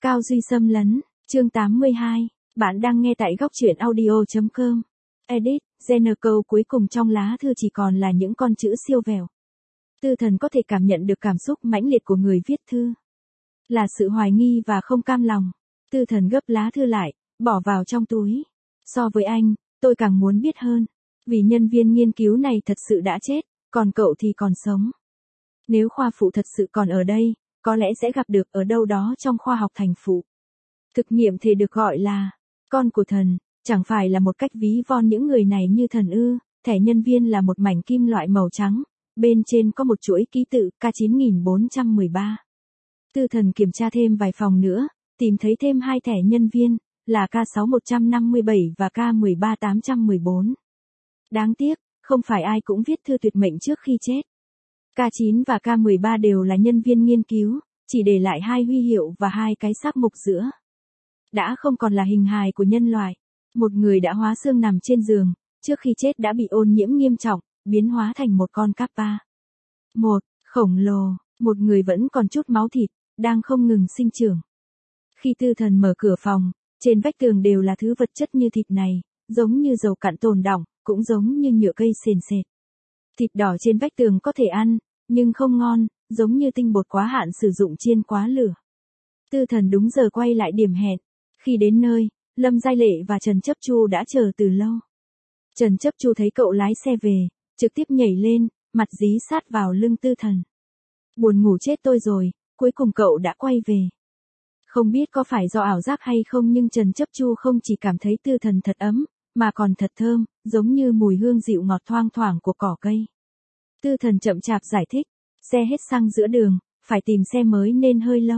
Cao Duy xâm lấn, chương 82, bạn đang nghe tại góc truyện audio.com. Edit, Jenner câu cuối cùng trong lá thư chỉ còn là những con chữ siêu vẹo. Tư Thần có thể cảm nhận được cảm xúc mãnh liệt của người viết thư. Là sự hoài nghi và không cam lòng. Tư Thần gấp lá thư lại, bỏ vào trong túi. So với anh, tôi càng muốn biết hơn. Vì nhân viên nghiên cứu này thật sự đã chết, còn cậu thì còn sống. Nếu khoa phụ thật sự còn ở đây, có lẽ sẽ gặp được ở đâu đó trong khoa học thành phụ. Thực nghiệm thì được gọi là con của thần, chẳng phải là một cách ví von những người này như thần ư. Thẻ nhân viên là một mảnh kim loại màu trắng, bên trên có một chuỗi ký tự K9413. Tư Thần kiểm tra thêm vài phòng nữa, tìm thấy thêm 2 thẻ nhân viên, là K6157 và K13814. Đáng tiếc, không phải ai cũng viết thư tuyệt mệnh trước khi chết. K9 và K13 đều là nhân viên nghiên cứu, chỉ để lại 2 huy hiệu và 2 cái xác mục giữa. Đã không còn là hình hài của nhân loại. Một người đã hóa xương nằm trên giường, trước khi chết đã bị ô nhiễm nghiêm trọng, biến hóa thành một con Kappa. Một, khổng lồ, một người vẫn còn chút máu thịt, đang không ngừng sinh trưởng. Khi Tư Thần mở cửa phòng, trên vách tường đều là thứ vật chất như thịt này, giống như dầu cặn tồn đọng, cũng giống như nhựa cây sền sệt. Thịt đỏ trên vách tường có thể ăn, nhưng không ngon, giống như tinh bột quá hạn sử dụng chiên quá lửa. Tư Thần đúng giờ quay lại điểm hẹn. Khi đến nơi, Lâm Giai Lệ và Trần Chấp Chu đã chờ từ lâu. Trần Chấp Chu thấy cậu lái xe về, trực tiếp nhảy lên, mặt dí sát vào lưng Tư Thần. Buồn ngủ chết tôi rồi, cuối cùng cậu đã quay về. Không biết có phải do ảo giác hay không nhưng Trần Chấp Chu không chỉ cảm thấy Tư Thần thật ấm, mà còn thật thơm, giống như mùi hương dịu ngọt thoang thoảng của cỏ cây. Tư Thần chậm chạp giải thích, xe hết xăng giữa đường, phải tìm xe mới nên hơi lâu.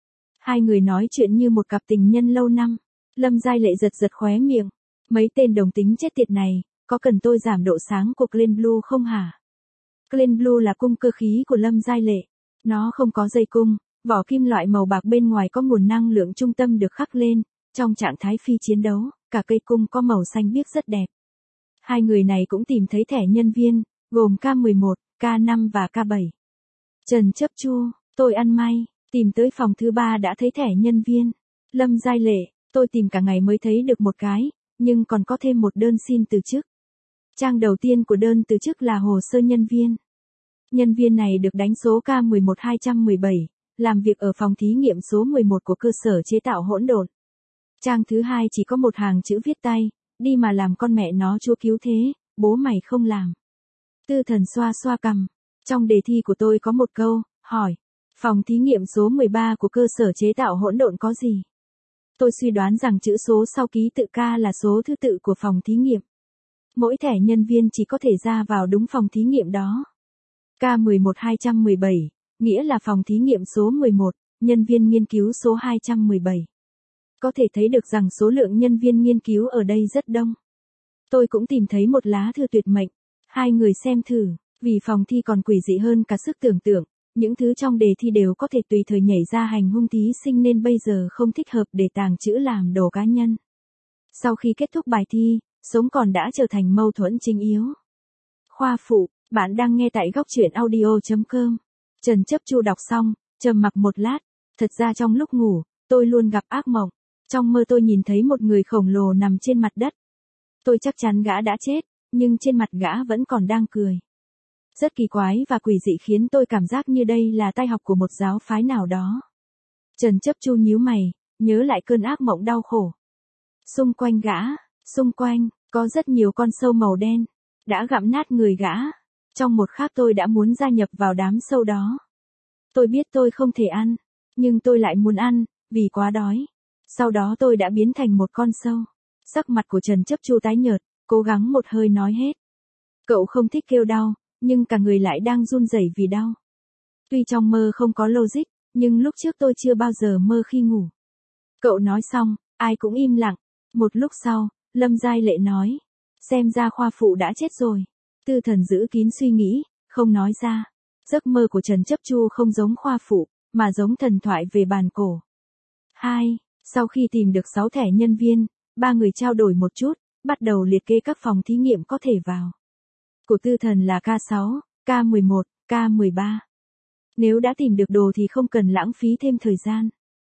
Hai người nói chuyện như một cặp tình nhân lâu năm. Lâm Giai Lệ giật giật khóe miệng. Mấy tên đồng tính chết tiệt này, có cần tôi giảm độ sáng của Clean Blue không hả? Clean Blue là cung cơ khí của Lâm Giai Lệ. Nó không có dây cung, vỏ kim loại màu bạc bên ngoài có nguồn năng lượng trung tâm được khắc lên. Trong trạng thái phi chiến đấu, cả cây cung có màu xanh biếc rất đẹp. Hai người này cũng tìm thấy thẻ nhân viên, gồm K11, K5 và K7. Trần Chấp Chu, tôi ăn may. Tìm tới phòng thứ 3 đã thấy thẻ nhân viên. Lâm Giai Lệ, tôi tìm cả ngày mới thấy được một cái, nhưng còn có thêm một đơn xin từ chức. Trang đầu tiên của đơn từ chức là hồ sơ nhân viên. Nhân viên này được đánh số K11217, làm việc ở phòng thí nghiệm số 11 của cơ sở chế tạo hỗn độn. Trang thứ 2 chỉ có một hàng chữ viết tay, đi mà làm con mẹ nó chúa cứu thế, bố mày không làm. Tư Thần xoa xoa cằm. Trong đề thi của tôi có một câu, hỏi. Phòng thí nghiệm số 13 của cơ sở chế tạo hỗn độn có gì? Tôi suy đoán rằng chữ số sau ký tự K là số thứ tự của phòng thí nghiệm. Mỗi thẻ nhân viên chỉ có thể ra vào đúng phòng thí nghiệm đó. K11217, nghĩa là phòng thí nghiệm số 11, nhân viên nghiên cứu số 217. Có thể thấy được rằng số lượng nhân viên nghiên cứu ở đây rất đông. Tôi cũng tìm thấy một lá thư tuyệt mệnh. Hai người xem thử, vì phòng thi còn quỷ dị hơn cả sức tưởng tượng. Những thứ trong đề thi đều có thể tùy thời nhảy ra hành hung thí sinh nên bây giờ không thích hợp để tàng trữ làm đồ cá nhân. Sau khi kết thúc bài thi, sống còn đã trở thành mâu thuẫn chính yếu. Khoa phụ, bạn đang nghe tại góc truyện audio.com. Trần Chấp Chu đọc xong, trầm mặc một lát. Thật ra trong lúc ngủ, tôi luôn gặp ác mộng. Trong mơ tôi nhìn thấy một người khổng lồ nằm trên mặt đất. Tôi chắc chắn gã đã chết, nhưng trên mặt gã vẫn còn đang cười. Rất kỳ quái và quỷ dị khiến tôi cảm giác như đây là tai học của một giáo phái nào đó. Trần Chấp Chu nhíu mày, nhớ lại cơn ác mộng đau khổ. Xung quanh gã, xung quanh, có rất nhiều con sâu màu đen, đã gặm nát người gã. Trong một khắc tôi đã muốn gia nhập vào đám sâu đó. Tôi biết tôi không thể ăn, nhưng tôi lại muốn ăn, vì quá đói. Sau đó tôi đã biến thành một con sâu. Sắc mặt của Trần Chấp Chu tái nhợt, cố gắng một hơi nói hết. Cậu không thích kêu đau. Nhưng cả người lại đang run rẩy vì đau. Tuy trong mơ không có logic, nhưng lúc trước tôi chưa bao giờ mơ khi ngủ. Cậu nói xong, ai cũng im lặng. Một lúc sau, Lâm Giai Lệ nói. Xem ra khoa phụ đã chết rồi. Tư Thần giữ kín suy nghĩ, không nói ra. Giấc mơ của Trần Chấp Chu không giống khoa phụ, mà giống thần thoại về bàn cổ. 2. Sau khi tìm được 6 thẻ nhân viên, 3 người trao đổi một chút, bắt đầu liệt kê các phòng thí nghiệm có thể vào. Của Tư Thần là K6, K11, K13. Nếu đã tìm được đồ thì không cần lãng phí thêm thời gian.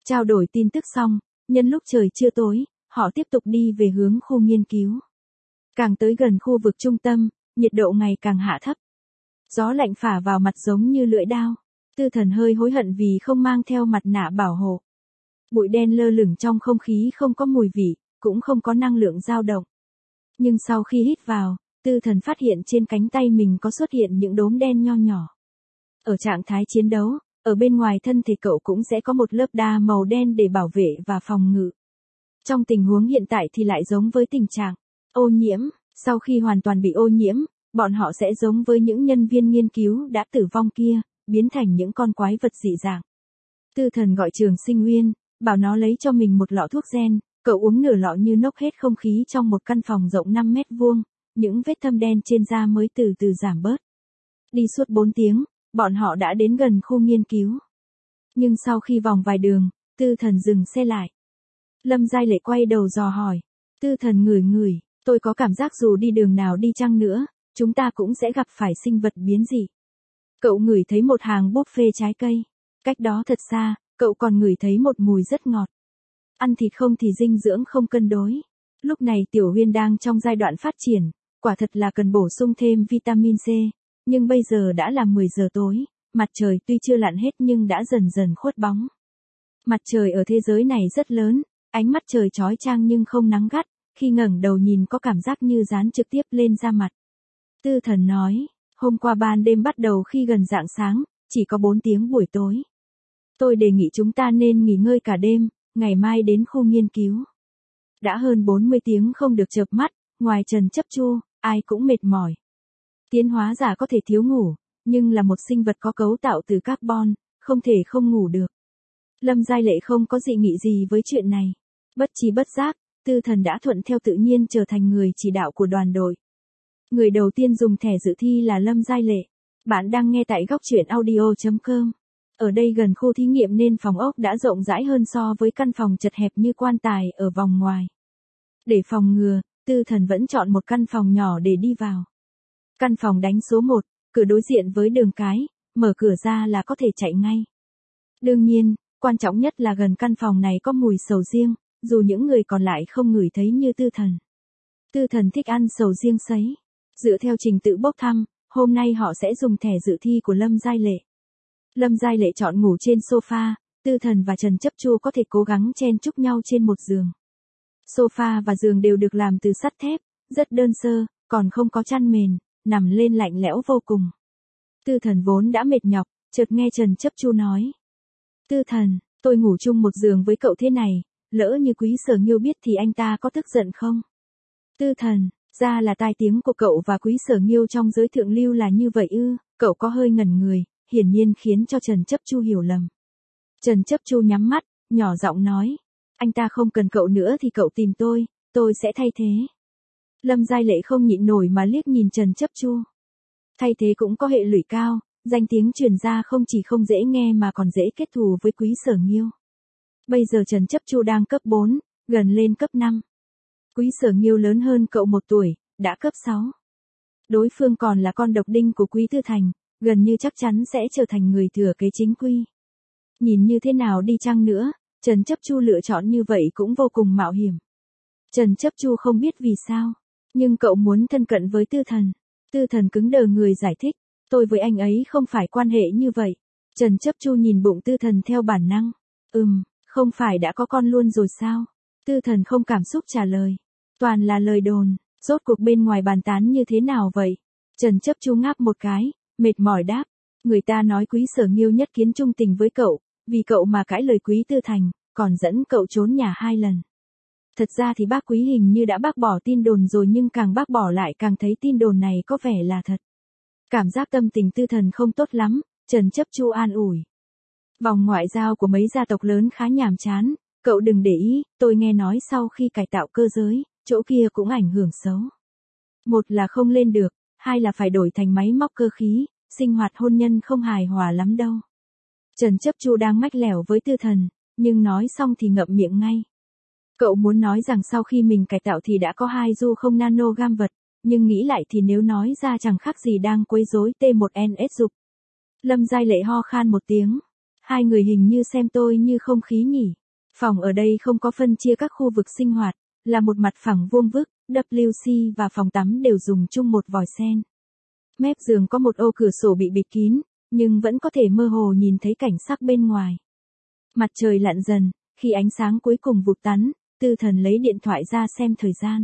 Trao đổi tin tức xong, nhân lúc trời chưa tối, họ tiếp tục đi về hướng khu nghiên cứu. Càng tới gần khu vực trung tâm, nhiệt độ ngày càng hạ thấp. Gió lạnh phả vào mặt giống như lưỡi dao. Tư Thần hơi hối hận vì không mang theo mặt nạ bảo hộ. Bụi đen lơ lửng trong không khí không có mùi vị, cũng không có năng lượng dao động. Nhưng sau khi hít vào, Tư Thần phát hiện trên cánh tay mình có xuất hiện những đốm đen nho nhỏ. Ở trạng thái chiến đấu, ở bên ngoài thân thể cậu cũng sẽ có một lớp đa màu đen để bảo vệ và phòng ngự. Trong tình huống hiện tại thì lại giống với tình trạng ô nhiễm. Sau khi hoàn toàn bị ô nhiễm, bọn họ sẽ giống với những nhân viên nghiên cứu đã tử vong kia, biến thành những con quái vật dị dạng. Tư Thần gọi Trường Sinh Uyên, bảo nó lấy cho mình một lọ thuốc gen, cậu uống nửa lọ như nốc hết không khí trong một căn phòng rộng 5 mét vuông, những vết thâm đen trên da mới từ từ giảm bớt. Đi suốt 4 tiếng, bọn họ đã đến gần khu nghiên cứu. Nhưng sau khi vòng vài đường, Tư Thần dừng xe lại. Lâm Giai Lệ quay đầu dò hỏi. Tư Thần ngửi ngửi, tôi có cảm giác dù đi đường nào đi chăng nữa, chúng ta cũng sẽ gặp phải sinh vật biến dị. Cậu ngửi thấy một hàng buffet trái cây. Cách đó thật xa, cậu còn ngửi thấy một mùi rất ngọt. Ăn thịt không thì dinh dưỡng không cân đối. Lúc này Tiểu Huyên đang trong giai đoạn phát triển, quả thật là cần bổ sung thêm vitamin C. Nhưng bây giờ đã là 10 giờ tối, mặt trời tuy chưa lặn hết nhưng đã dần dần khuất bóng. Mặt trời ở thế giới này rất lớn, ánh mắt trời chói chang nhưng không nắng gắt, khi ngẩng đầu nhìn có cảm giác như dán trực tiếp lên da mặt. Tư Thần nói, hôm qua ban đêm bắt đầu khi gần rạng sáng, chỉ có 4 tiếng buổi tối. Tôi đề nghị chúng ta nên nghỉ ngơi cả đêm, ngày mai đến khu nghiên cứu. Đã hơn 40 tiếng không được chợp mắt, ngoài Trần Chấp Chu, ai cũng mệt mỏi. Tiến hóa giả có thể thiếu ngủ, nhưng là một sinh vật có cấu tạo từ carbon, không thể không ngủ được. Lâm Giai Lệ không có dị nghị gì với chuyện này. Bất tri bất giác, Tư Thần đã thuận theo tự nhiên trở thành người chỉ đạo của đoàn đội. Người đầu tiên dùng thẻ dự thi là Lâm Giai Lệ. Bạn đang nghe tại góc truyện audio.com. Ở đây gần khu thí nghiệm nên phòng ốc đã rộng rãi hơn so với căn phòng chật hẹp như quan tài ở vòng ngoài. Để phòng ngừa, Tư Thần vẫn chọn một căn phòng nhỏ để đi vào. Căn phòng đánh số 1, cửa đối diện với đường cái, mở cửa ra là có thể chạy ngay. Đương nhiên, quan trọng nhất là gần căn phòng này có mùi sầu riêng, dù những người còn lại không ngửi thấy như Tư Thần. Tư Thần thích ăn sầu riêng sấy. Dựa theo trình tự bốc thăm, hôm nay họ sẽ dùng thẻ dự thi của Lâm Giai Lệ. Lâm Giai Lệ chọn ngủ trên sofa, Tư Thần và Trần Chấp Chu có thể cố gắng chen chúc nhau trên một giường. Sofa và giường đều được làm từ sắt thép, rất đơn sơ, còn không có chăn mền, nằm lên lạnh lẽo vô cùng. Tư Thần vốn đã mệt nhọc, chợt nghe Trần Chấp Chu nói. Tư Thần, tôi ngủ chung một giường với cậu thế này, lỡ như Quý Sở Nghiêu biết thì anh ta có tức giận không? Tư Thần, ra là tai tiếng của cậu và Quý Sở Nghiêu trong giới thượng lưu là như vậy ư? Cậu có hơi ngẩn người, hiển nhiên khiến cho Trần Chấp Chu hiểu lầm. Trần Chấp Chu nhắm mắt, nhỏ giọng nói. Anh ta không cần cậu nữa thì cậu tìm tôi sẽ thay thế. Lâm Giai Lệ không nhịn nổi mà liếc nhìn Trần Chấp Chu. Thay thế cũng có hệ lụy cao, danh tiếng truyền ra không chỉ không dễ nghe mà còn dễ kết thù với Quý Sở Nghiêu. Bây giờ Trần Chấp Chu đang cấp 4, gần lên cấp 5. Quý Sở Nghiêu lớn hơn cậu 1 tuổi, đã cấp 6. Đối phương còn là con độc đinh của Quý Tư Thành, gần như chắc chắn sẽ trở thành người thừa kế chính quy. Nhìn như thế nào đi chăng nữa, Trần Chấp Chu lựa chọn như vậy cũng vô cùng mạo hiểm. Trần Chấp Chu không biết vì sao, nhưng cậu muốn thân cận với Tư Thần. Tư Thần cứng đờ người giải thích, tôi với anh ấy không phải quan hệ như vậy. Trần Chấp Chu nhìn bụng Tư Thần theo bản năng. Không phải đã có con luôn rồi sao? Tư Thần không cảm xúc trả lời. Toàn là lời đồn, rốt cuộc bên ngoài bàn tán như thế nào vậy? Trần Chấp Chu ngáp một cái, mệt mỏi đáp. Người ta nói Quý Sở Nghiêu nhất kiến trung tình với cậu, vì cậu mà cãi lời Quý Tư Thành, còn dẫn cậu trốn nhà 2 lần. Thật ra thì bác Quý hình như đã bác bỏ tin đồn rồi nhưng càng bác bỏ lại càng thấy tin đồn này có vẻ là thật. Cảm giác tâm tình Tư Thần không tốt lắm, Trần Chấp Chu an ủi. Vòng ngoại giao của mấy gia tộc lớn khá nhàm chán, cậu đừng để ý, tôi nghe nói sau khi cải tạo cơ giới, chỗ kia cũng ảnh hưởng xấu. Một là không lên được, hai là phải đổi thành máy móc cơ khí, sinh hoạt hôn nhân không hài hòa lắm đâu. Trần Chấp Chu đang mách lẻo với Tư Thần, nhưng nói xong thì ngậm miệng ngay. Cậu muốn nói rằng sau khi mình cải tạo thì đã có 2 du không nano gam vật, nhưng nghĩ lại thì nếu nói ra chẳng khác gì đang quấy rối T1NS dục. Lâm Giai Lệ ho khan một tiếng. Hai người hình như xem tôi như không khí nhỉ. Phòng ở đây không có phân chia các khu vực sinh hoạt, là một mặt phẳng vuông vức, WC và phòng tắm đều dùng chung một vòi sen. Mép giường có một ô cửa sổ bị bịt kín, nhưng vẫn có thể mơ hồ nhìn thấy cảnh sắc bên ngoài. Mặt trời lặn dần, khi ánh sáng cuối cùng vụt tắn, Tư Thần lấy điện thoại ra xem thời gian.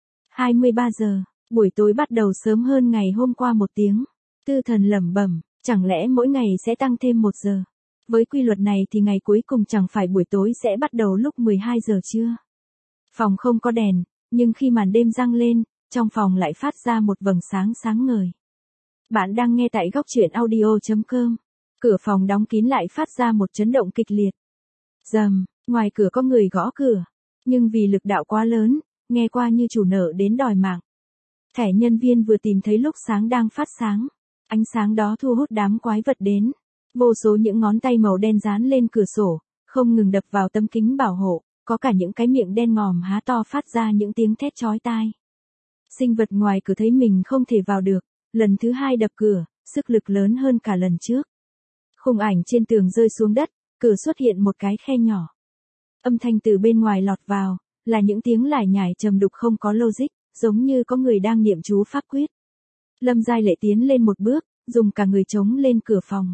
23 giờ, buổi tối bắt đầu sớm hơn ngày hôm qua 1 tiếng. Tư Thần lẩm bẩm, chẳng lẽ mỗi ngày sẽ tăng thêm 1 giờ? Với quy luật này thì ngày cuối cùng chẳng phải buổi tối sẽ bắt đầu lúc 12 giờ trưa. Phòng không có đèn, nhưng khi màn đêm giăng lên, trong phòng lại phát ra một vầng sáng sáng ngời. Bạn đang nghe tại góc truyện audio.com. Cửa phòng đóng kín lại phát ra một chấn động kịch liệt. Rầm, ngoài cửa có người gõ cửa, nhưng vì lực đạo quá lớn, nghe qua như chủ nợ đến đòi mạng. Thẻ nhân viên vừa tìm thấy lúc sáng đang phát sáng. Ánh sáng đó thu hút đám quái vật đến. Vô số những ngón tay màu đen dán lên cửa sổ, không ngừng đập vào tấm kính bảo hộ, có cả những cái miệng đen ngòm há to phát ra những tiếng thét chói tai. Sinh vật ngoài cửa thấy mình không thể vào được, lần thứ 2 đập cửa, sức lực lớn hơn cả lần trước. Khung ảnh trên tường rơi xuống đất, cửa xuất hiện một cái khe nhỏ. Âm thanh từ bên ngoài lọt vào, là những tiếng lải nhải trầm đục không có logic, giống như có người đang niệm chú pháp quyết. Lâm Giai Lệ tiến lên một bước, dùng cả người chống lên cửa phòng.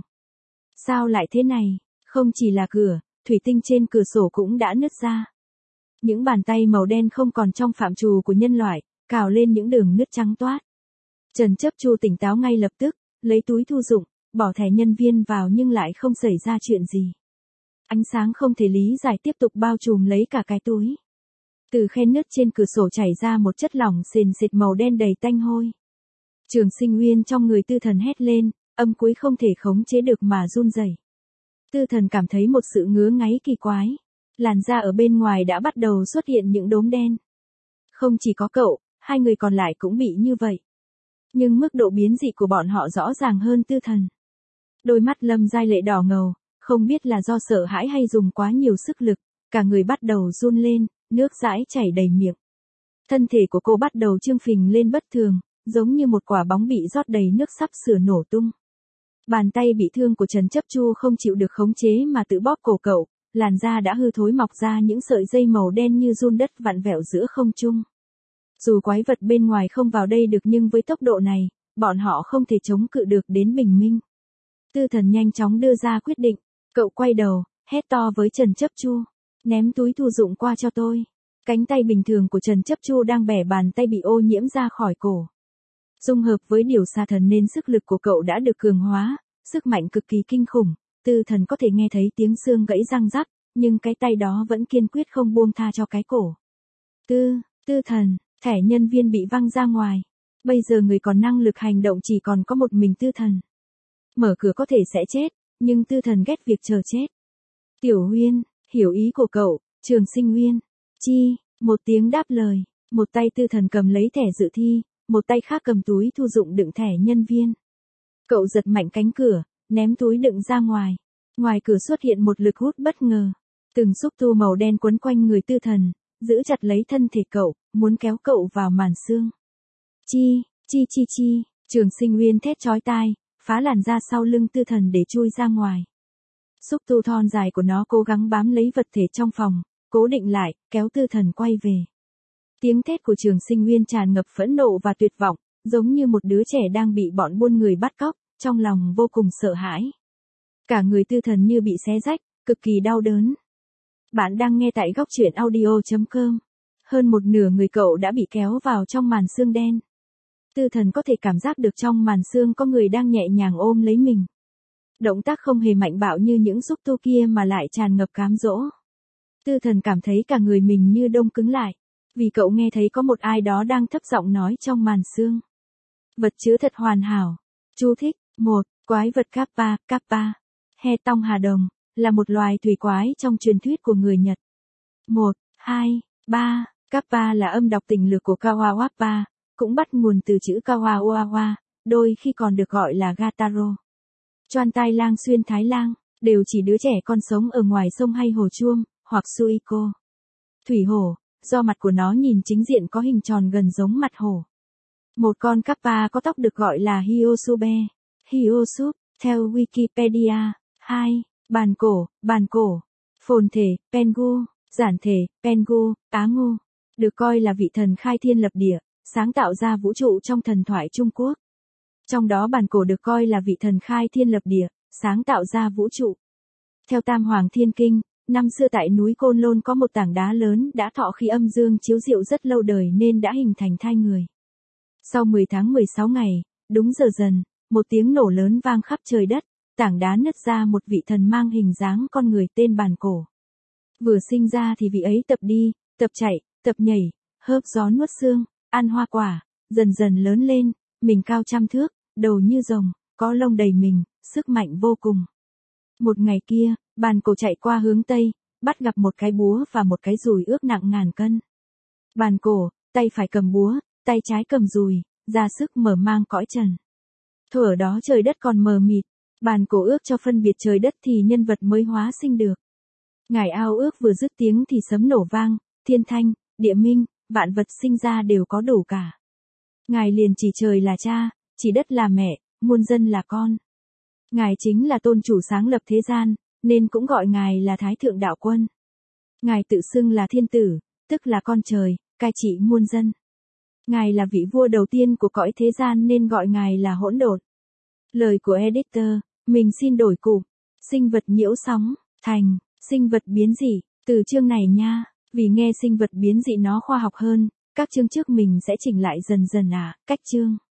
Sao lại thế này? Không chỉ là cửa, thủy tinh trên cửa sổ cũng đã nứt ra. Những bàn tay màu đen không còn trong phạm trù của nhân loại, cào lên những đường nứt trắng toát. Trần Chấp Chu tỉnh táo ngay lập tức, lấy túi thu dụng, bỏ thẻ nhân viên vào nhưng lại không xảy ra chuyện gì. Ánh sáng không thể lý giải tiếp tục bao trùm lấy cả cái túi. Từ khe nứt trên cửa sổ chảy ra một chất lỏng sền sệt màu đen đầy tanh hôi. Trường Sinh Uyên trong người Tư Thần hét lên, âm cuối không thể khống chế được mà run rẩy. Tư Thần cảm thấy một sự ngứa ngáy kỳ quái. Làn da ở bên ngoài đã bắt đầu xuất hiện những đốm đen. Không chỉ có cậu, 2 người còn lại cũng bị như vậy. Nhưng mức độ biến dị của bọn họ rõ ràng hơn Tư Thần. Đôi mắt Lâm Giai Lệ đỏ ngầu, không biết là do sợ hãi hay dùng quá nhiều sức lực, cả người bắt đầu run lên, nước dãi chảy đầy miệng. Thân thể của cô bắt đầu trương phình lên bất thường, giống như một quả bóng bị rót đầy nước sắp sửa nổ tung. Bàn tay bị thương của Trần Chấp Chu không chịu được khống chế mà tự bóp cổ cậu, làn da đã hư thối mọc ra những sợi dây màu đen như giun đất vặn vẹo giữa không trung. Dù quái vật bên ngoài không vào đây được nhưng với tốc độ này, bọn họ không thể chống cự được đến bình minh. Tư Thần nhanh chóng đưa ra quyết định, cậu quay đầu, hét to với Trần Chấp Chu, ném túi thu dụng qua cho tôi. Cánh tay bình thường của Trần Chấp Chu đang bẻ bàn tay bị ô nhiễm ra khỏi cổ. Dung hợp với điều xa thần nên sức lực của cậu đã được cường hóa, sức mạnh cực kỳ kinh khủng. Tư Thần có thể nghe thấy tiếng xương gãy răng rắc, nhưng cái tay đó vẫn kiên quyết không buông tha cho cái cổ. Tư Thần, thẻ nhân viên bị văng ra ngoài. Bây giờ người còn năng lực hành động chỉ còn có một mình Tư Thần. Mở cửa có thể sẽ chết, nhưng Tư Thần ghét việc chờ chết. Tiểu Uyên, hiểu ý của cậu, Trường Sinh Uyên. Chi, một tiếng đáp lời, một tay Tư Thần cầm lấy thẻ dự thi, một tay khác cầm túi thu dụng đựng thẻ nhân viên. Cậu giật mạnh cánh cửa, ném túi đựng ra ngoài. Ngoài cửa xuất hiện một lực hút bất ngờ. Từng xúc tu màu đen quấn quanh người Tư Thần, giữ chặt lấy thân thể cậu, muốn kéo cậu vào màn xương. Chi, Trường Sinh Uyên thét chói tai, phá làn da sau lưng Tư Thần để chui ra ngoài. Xúc tu thon dài của nó cố gắng bám lấy vật thể trong phòng, cố định lại, kéo Tư Thần quay về. Tiếng thét của Trường Sinh Uyên tràn ngập phẫn nộ và tuyệt vọng, giống như một đứa trẻ đang bị bọn buôn người bắt cóc, trong lòng vô cùng sợ hãi. Cả người Tư Thần như bị xé rách, cực kỳ đau đớn. Bạn đang nghe tại góc truyện audio.com. Hơn một nửa người cậu đã bị kéo vào trong màn xương đen. Tư Thần có thể cảm giác được trong màn xương có người đang nhẹ nhàng ôm lấy mình. Động tác không hề mạnh bạo như những xúc tu kia mà lại tràn ngập cám dỗ. Tư Thần cảm thấy cả người mình như đông cứng lại, vì cậu nghe thấy có một ai đó đang thấp giọng nói trong màn xương. Vật chứa thật hoàn hảo. Chú thích. 1. Quái vật Kappa, He Tong Hà Đồng, là một loài thủy quái trong truyền thuyết của người Nhật. 1, 2, 3. Kappa là âm đọc tình lược của Kawawappa, cũng bắt nguồn từ chữ Kawawawa, đôi khi còn được gọi là Gataro. Choan Tai Lang xuyên Thái Lang, đều chỉ đứa trẻ con sống ở ngoài sông hay hồ Chuông, hoặc Suiko. Thủy hổ, do mặt của nó nhìn chính diện có hình tròn gần giống mặt hổ. Một con Kappa có tóc được gọi là Hyosube, Hyosup, theo Wikipedia. 2. Bàn cổ, Phồn thể, Pengu, giản thể, Pengu, Á Ngô, được coi là vị thần khai thiên lập địa, sáng tạo ra vũ trụ trong thần thoại Trung Quốc. Trong đó bàn cổ được coi là vị thần khai thiên lập địa, sáng tạo ra vũ trụ. Theo Tam Hoàng Thiên Kinh, năm xưa tại núi Côn Lôn có một tảng đá lớn đã thọ khi âm dương chiếu diệu rất lâu đời nên đã hình thành thai người. Sau 10 tháng 16 ngày, đúng giờ dần, một tiếng nổ lớn vang khắp trời đất, tảng đá nứt ra một vị thần mang hình dáng con người tên bàn cổ. Vừa sinh ra thì vị ấy tập đi, tập chạy, tập nhảy, hớp gió nuốt xương, ăn hoa quả, dần dần lớn lên, mình cao 100 thước, đầu như rồng, có lông đầy mình, sức mạnh vô cùng. Một ngày kia, bàn cổ chạy qua hướng Tây, bắt gặp một cái búa và một cái dùi ước nặng ngàn cân. Bàn cổ, tay phải cầm búa, tay trái cầm dùi, ra sức mở mang cõi trần. Thuở đó trời đất còn mờ mịt, bàn cổ ước cho phân biệt trời đất thì nhân vật mới hóa sinh được. Ngài ao ước vừa dứt tiếng thì sấm nổ vang, thiên thanh, địa minh, vạn vật sinh ra đều có đủ cả. Ngài liền chỉ trời là cha, chỉ đất là mẹ, muôn dân là con. Ngài chính là tôn chủ sáng lập thế gian, nên cũng gọi Ngài là Thái Thượng Đạo Quân. Ngài tự xưng là thiên tử, tức là con trời, cai trị muôn dân. Ngài là vị vua đầu tiên của cõi thế gian nên gọi Ngài là hỗn độn. Lời của editor, mình xin đổi cụm, sinh vật nhiễu sóng, thành, sinh vật biến dị, từ chương này nha, vì nghe sinh vật biến dị nó khoa học hơn, các chương trước mình sẽ chỉnh lại dần dần cách chương.